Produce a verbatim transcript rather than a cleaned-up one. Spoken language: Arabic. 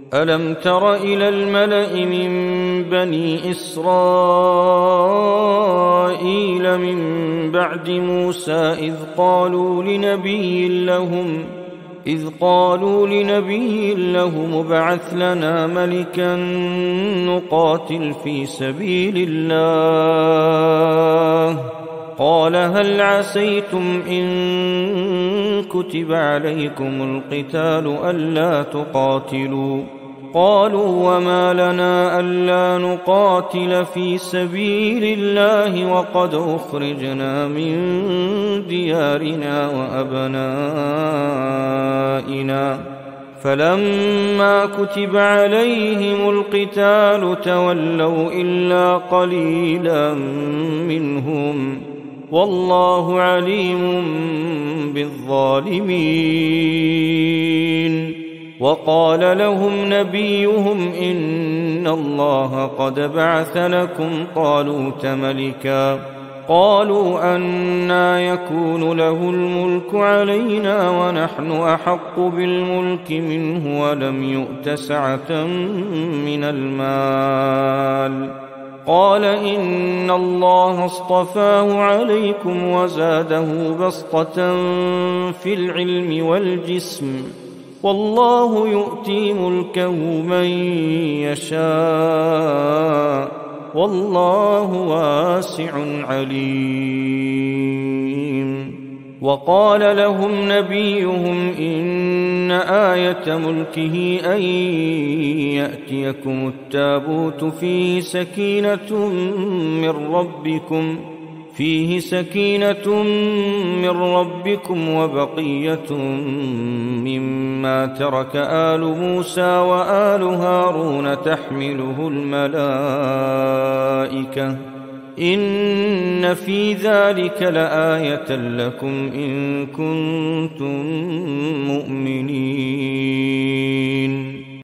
ألم تر إلى الملأ من بني إسرائيل من بعد موسى إذ قالوا لنبي لهم إذ قالوا لنبي لهم ابعث لنا ملكا نقاتل في سبيل الله قال هل عسيتم إن كتب عليكم القتال ألا تقاتلوا قالوا وما لنا ألا نقاتل في سبيل الله وقد أخرجنا من ديارنا وأبنائنا فلما كتب عليهم القتال تولوا إلا قليلا منهم والله عليم بالظالمين وقال لهم نبيهم إن الله قد بعث لكم طالوت ملكا قالوا أنى يكون له الملك علينا ونحن أحق بالملك منه ولم يؤت سعة من المال قال إن الله اصطفاه عليكم وزاده بسطة في العلم والجسم والله يؤتي ملكه من يشاء والله واسع عليم وقال لهم نبيهم إن آية ملكه أن يأتيكم التابوت فيه سكينة من ربكم فيه سكينة من ربكم وبقية مما ترك آل موسى وآل هارون تحمله الملائكة إن في ذلك لآية لكم إن كنتم